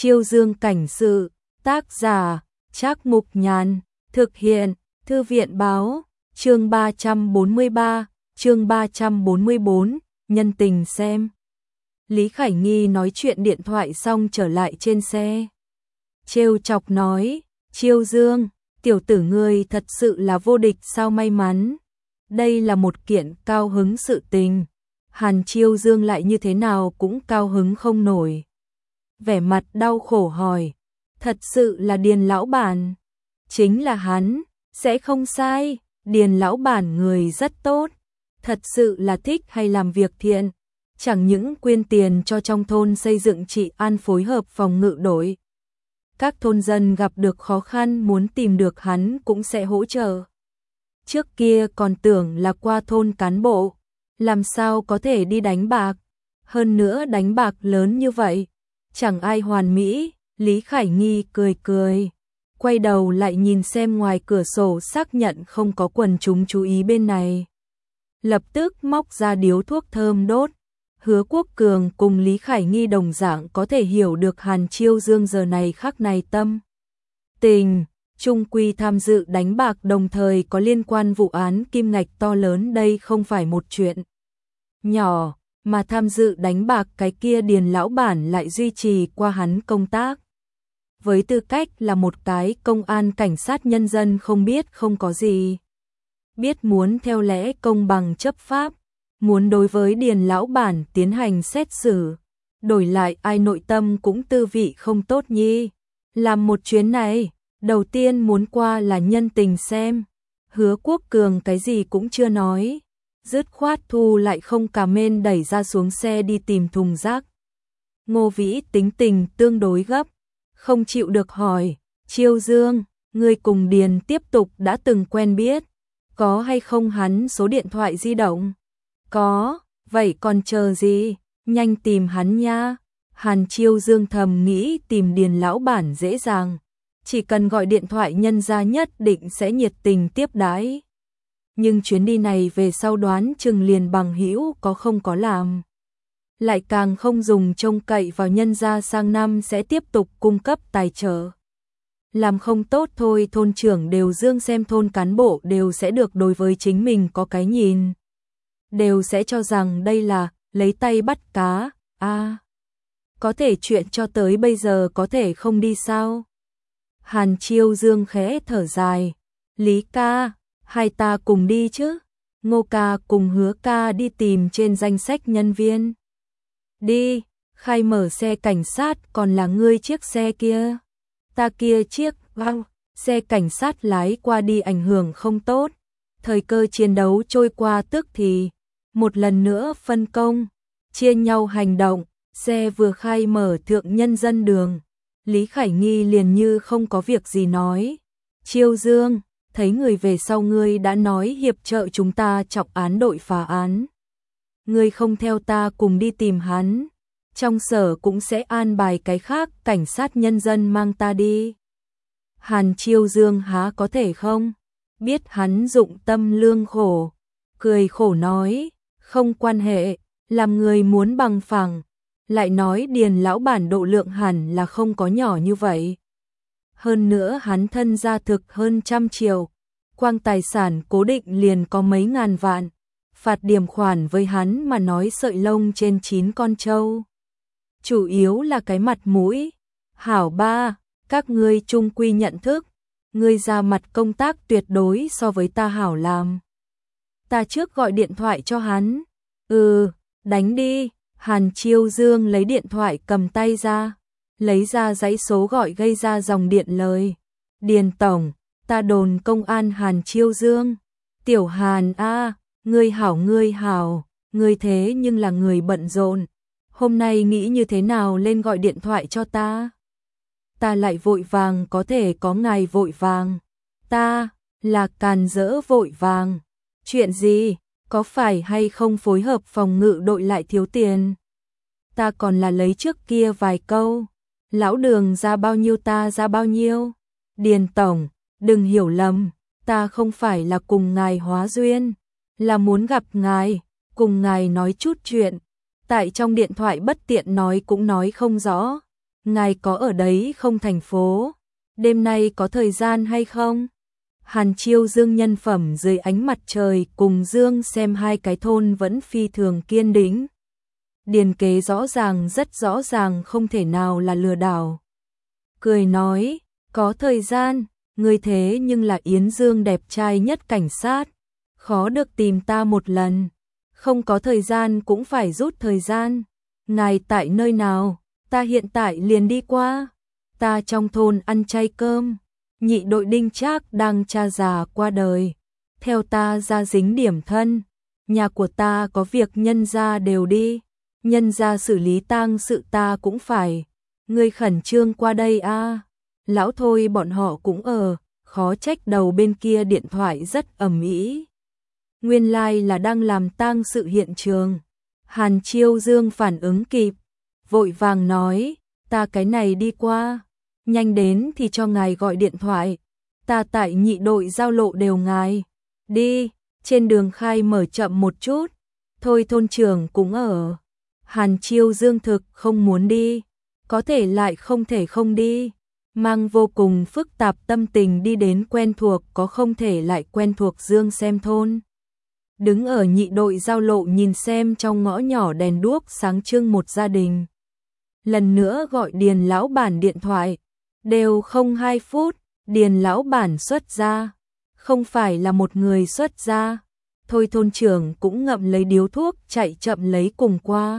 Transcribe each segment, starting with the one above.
Chiêu Dương cảnh sự, tác giả, Trác Mục Nhàn, thực hiện, Thư viện báo, chương 343, chương 344, nhân tình xem. Lý Khải Nghi nói chuyện điện thoại xong trở lại trên xe. Trêu chọc nói, Chiêu Dương, tiểu tử ngươi thật sự là vô địch sao may mắn. Đây là một kiện cao hứng sự tình. Hàn Chiêu Dương lại như thế nào cũng cao hứng không nổi. Vẻ mặt đau khổ hỏi, thật sự là Điền lão bản. Chính là hắn, sẽ không sai, Điền lão bản người rất tốt. Thật sự là thích hay làm việc thiện. Chẳng những quyên tiền cho trong thôn xây dựng trị an phối hợp phòng ngự đội. Các thôn dân gặp được khó khăn muốn tìm được hắn cũng sẽ hỗ trợ. Trước kia còn tưởng là qua thôn cán bộ, làm sao có thể đi đánh bạc. Hơn nữa đánh bạc lớn như vậy, chẳng ai hoàn mỹ. Lý Khải Nghi cười cười, quay đầu lại nhìn xem ngoài cửa sổ xác nhận không có quần chúng chú ý bên này. Lập tức móc ra điếu thuốc thơm đốt. Hứa Quốc Cường cùng Lý Khải Nghi đồng dạng có thể hiểu được Hàn Chiêu Dương giờ này khắc này tâm tình, chung quy tham dự đánh bạc đồng thời có liên quan vụ án kim ngạch to lớn, đây không phải một chuyện nhỏ, mà tham dự đánh bạc cái kia Điền lão bản lại duy trì qua hắn công tác. Với tư cách là một cái công an cảnh sát nhân dân không biết không có gì. Biết muốn theo lẽ công bằng chấp pháp, muốn đối với Điền lão bản tiến hành xét xử, đổi lại ai nội tâm cũng tư vị không tốt nhi. Làm một chuyến này, đầu tiên muốn qua là nhân tình xem. Hứa Quốc Cường cái gì cũng chưa nói, dứt khoát thu lại không cà mên đẩy ra xuống xe đi tìm thùng rác. Ngô Vĩ tính tình tương đối gấp, không chịu được hỏi, Chiêu Dương, ngươi cùng Điền tiếp tục đã từng quen biết, có hay không hắn số điện thoại di động? Có, vậy còn chờ gì, nhanh tìm hắn nha. Hàn Chiêu Dương thầm nghĩ tìm Điền lão bản dễ dàng, chỉ cần gọi điện thoại nhân ra nhất định sẽ nhiệt tình tiếp đãi. Nhưng chuyến đi này về sau đoán chừng liền bằng hữu có không có làm. Lại càng không dùng trông cậy vào nhân gia sang năm sẽ tiếp tục cung cấp tài trợ. Làm không tốt thôi thôn trưởng đều dương xem thôn cán bộ đều sẽ được đối với chính mình có cái nhìn. Đều sẽ cho rằng đây là lấy tay bắt cá, có thể chuyện cho tới bây giờ có thể không đi sao. Hàn Chiêu Dương khẽ thở dài, Lý ca, hai ta cùng đi chứ, Ngô ca cùng Hứa ca đi tìm trên danh sách nhân viên. Đi, khai mở xe cảnh sát còn là ngươi chiếc xe kia. Ta kia chiếc, xe cảnh sát lái qua đi ảnh hưởng không tốt. Thời cơ chiến đấu trôi qua tức thì, một lần nữa phân công, chia nhau hành động, xe vừa khai mở thượng nhân dân đường. Lý Khải Nghi liền như không có việc gì nói, Chiêu Dương, thấy người về sau ngươi đã nói hiệp trợ chúng ta trọng án đội phá án. Ngươi không theo ta cùng đi tìm hắn, trong sở cũng sẽ an bài cái khác cảnh sát nhân dân mang ta đi. Hàn Chiêu Dương há có thể không? Biết hắn dụng tâm lương khổ, cười khổ nói, không quan hệ, làm người muốn bằng phẳng, lại nói Điền lão bản độ lượng hẳn là không có nhỏ như vậy. Hơn nữa hắn thân gia thực hơn 100 triệu, quang tài sản cố định liền có mấy ngàn vạn, phạt điểm khoản với hắn mà nói sợi lông trên 9 con trâu. Chủ yếu là cái mặt mũi. Hảo ba, các ngươi chung quy nhận thức, ngươi ra mặt công tác tuyệt đối so với ta hảo làm. Ta trước gọi điện thoại cho hắn. Đánh đi. Hàn Chiêu Dương lấy điện thoại cầm tay ra, lấy ra dãy số gọi gây ra dòng điện lời. Điền tổng, ta đồn công an Hàn Chiêu Dương. Tiểu Hàn ngươi hảo, ngươi thế nhưng là người bận rộn. Hôm nay nghĩ như thế nào lên gọi điện thoại cho ta? Ta lại vội vàng có thể có ngài vội vàng. Ta là càn rỡ vội vàng. Chuyện gì? Có phải hay không phối hợp phòng ngự đội lại thiếu tiền? Ta còn là lấy trước kia vài câu. Lão Đường ra bao nhiêu ta ra bao nhiêu. Điền tổng, đừng hiểu lầm, ta không phải là cùng ngài hóa duyên, là muốn gặp ngài, cùng ngài nói chút chuyện. Tại trong điện thoại bất tiện nói cũng nói không rõ. ngài có ở đấy không thành phố? Đêm nay có thời gian hay không? Hàn Chiêu Dương nhân phẩm dưới ánh mặt trời cùng Dương xem hai cái thôn vẫn phi thường kiên định. Điền kế rõ ràng rất rõ ràng không thể nào là lừa đảo. Cười nói, có thời gian, người thế nhưng là Yến Dương đẹp trai nhất cảnh sát. Khó được tìm ta một lần. Không có thời gian cũng phải rút thời gian. Ngài tại nơi nào? Ta hiện tại liền đi qua. Ta trong thôn ăn chay cơm. Nhị đội Đinh Trác đang cha già qua đời. Theo ta ra dính điểm thân. Nhà của ta có việc nhân gia đều đi. Nhân gia xử lý tang sự ta cũng phải. Ngươi khẩn trương qua đây a. Lão thôi bọn họ cũng ở. Khó trách đầu bên kia điện thoại rất ầm ĩ. Nguyên lai là đang làm tang sự hiện trường. Hàn Chiêu Dương phản ứng kịp. Vội vàng nói, ta cái này đi qua. Nhanh đến thì cho ngài gọi điện thoại. Ta tại nhị đội giao lộ đều ngài. Đi, trên đường khai mở chậm một chút. Thôi thôn trưởng cũng ở. Hàn Chiêu Dương thực không muốn đi. Có thể lại không thể không đi. Mang vô cùng phức tạp tâm tình đi đến quen thuộc có không thể lại quen thuộc Dương xem thôn. Đứng ở nhị đội giao lộ nhìn xem trong ngõ nhỏ đèn đuốc sáng trưng một gia đình. Lần nữa gọi Điền lão bản điện thoại. Đều không 2 phút, Điền lão bản xuất ra. Không phải là một người xuất ra. Thôi thôn trưởng cũng ngậm lấy điếu thuốc chạy chậm lấy cùng qua.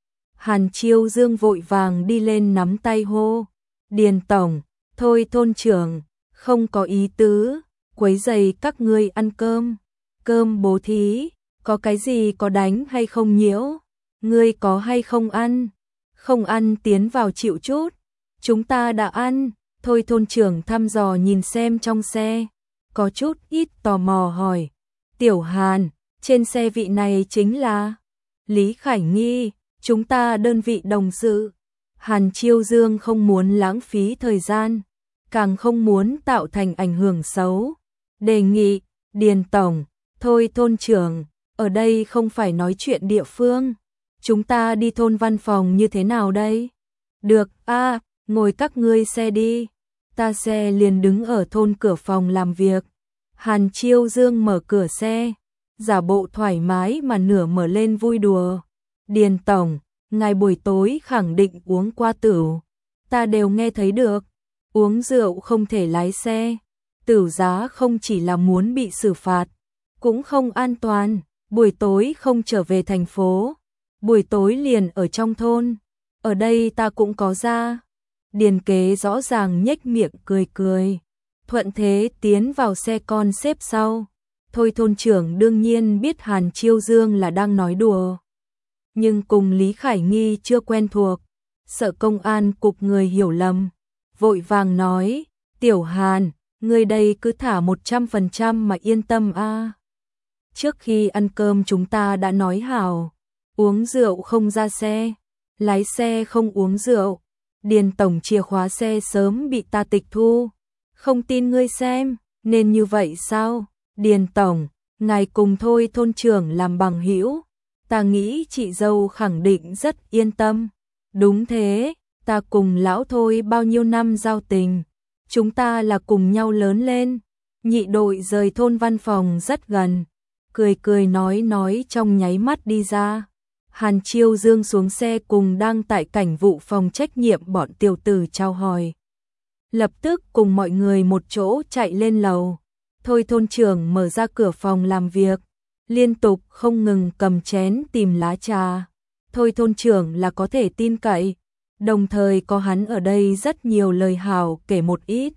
Hàn Chiêu Dương vội vàng đi lên nắm tay hô. Điền tổng, thôi thôn trưởng, không có ý tứ, quấy rầy các ngươi ăn cơm. Cơm bố thí, có cái gì có đánh hay không nhiễu? Ngươi có hay không ăn? Không ăn tiến vào chịu chút. Chúng ta đã ăn. Thôi thôn trưởng thăm dò nhìn xem trong xe. Có chút ít tò mò hỏi. Tiểu Hàn, trên xe vị này chính là Lý Khải Nghi, chúng ta đơn vị đồng sự. Hàn Chiêu Dương không muốn lãng phí thời gian, càng không muốn tạo thành ảnh hưởng xấu. Đề nghị, Điền tổng, thôi thôn trưởng, ở đây không phải nói chuyện địa phương. Chúng ta đi thôn văn phòng như thế nào đây? Được, ngồi các ngươi xe đi. Ta xe liền đứng ở thôn cửa phòng làm việc. Hàn Chiêu Dương mở cửa xe, giả bộ thoải mái mà nửa mở lên vui đùa. Điền tổng, ngài buổi tối khẳng định uống qua tửu. Ta đều nghe thấy được. Uống rượu không thể lái xe. Tửu giá không chỉ là muốn bị xử phạt, cũng không an toàn. Buổi tối không trở về thành phố. Buổi tối liền ở trong thôn. Ở đây ta cũng có ra. Điền kế rõ ràng nhếch miệng cười cười. Thuận thế tiến vào xe con xếp sau. Thôi thôn trưởng đương nhiên biết Hàn Chiêu Dương là đang nói đùa. Nhưng cùng Lý Khải Nghi chưa quen thuộc. Sợ công an cục người hiểu lầm. Vội vàng nói, Tiểu Hàn, người đây cứ thả 100% mà yên tâm a. Trước khi ăn cơm chúng ta đã nói hảo. Uống rượu không ra xe. Lái xe không uống rượu. Điền tổng chìa khóa xe sớm bị ta tịch thu. Không tin ngươi xem, nên như vậy sao? Điền tổng, ngài cùng thôi thôn trưởng làm bằng hữu. Ta nghĩ chị dâu khẳng định rất yên tâm. Đúng thế, ta cùng lão thôi bao nhiêu năm giao tình. Chúng ta là cùng nhau lớn lên. Nhị đội rời thôn văn phòng rất gần. Cười cười nói trong nháy mắt đi ra. Hàn Chiêu Dương xuống xe cùng đang tại cảnh vụ phòng trách nhiệm bọn tiểu tử chào hỏi. Lập tức cùng mọi người một chỗ chạy lên lầu. Thôi thôn trưởng mở ra cửa phòng làm việc. Liên tục không ngừng cầm chén tìm lá trà. Thôi thôn trưởng là có thể tin cậy. Đồng thời có hắn ở đây rất nhiều lời hào kể một ít.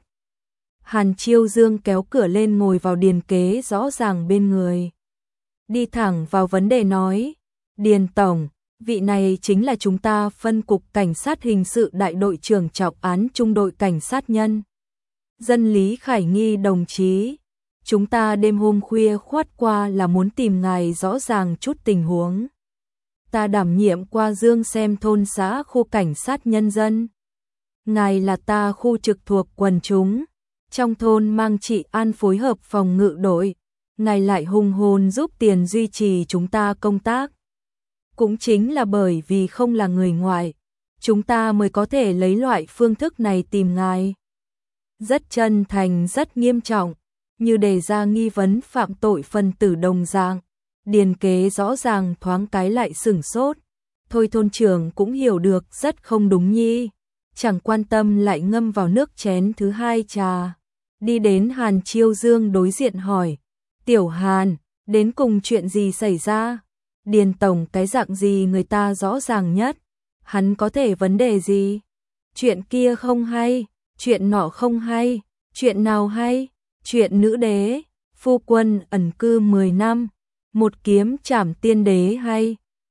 Hàn Chiêu Dương kéo cửa lên ngồi vào Điền kế rõ ràng bên người. Đi thẳng vào vấn đề nói. Điền tổng, vị này chính là chúng ta phân cục cảnh sát hình sự đại đội trưởng trọng án trung đội cảnh sát nhân dân Lý Khải Nghi đồng chí. Chúng ta đêm hôm khuya khoát qua là muốn tìm ngài rõ ràng chút tình huống. Ta đảm nhiệm qua Dương xem thôn xã khu cảnh sát nhân dân. Ngài là ta khu trực thuộc quần chúng. Trong thôn mang trị an phối hợp phòng ngự đội. Ngài lại hùng hồn giúp tiền duy trì chúng ta công tác. Cũng chính là bởi vì không là người ngoại, chúng ta mới có thể lấy loại phương thức này tìm ngài. Rất chân thành, rất nghiêm trọng, như đề ra nghi vấn phạm tội phân tử đồng dạng. Điền Kế rõ ràng thoáng cái lại sửng sốt. Thôi thôn trưởng cũng hiểu được rất không đúng nhi. Chẳng quan tâm lại ngâm vào nước chén thứ hai trà. Đi đến Hàn Chiêu Dương đối diện hỏi. Tiểu Hàn, đến cùng chuyện gì xảy ra? Điền tổng cái dạng gì người ta rõ ràng nhất. Hắn có thể vấn đề gì? Chuyện kia không hay, chuyện nọ không hay, chuyện nào hay? Chuyện nữ đế, phu quân ẩn cư 10 năm, một kiếm trảm tiên đế hay?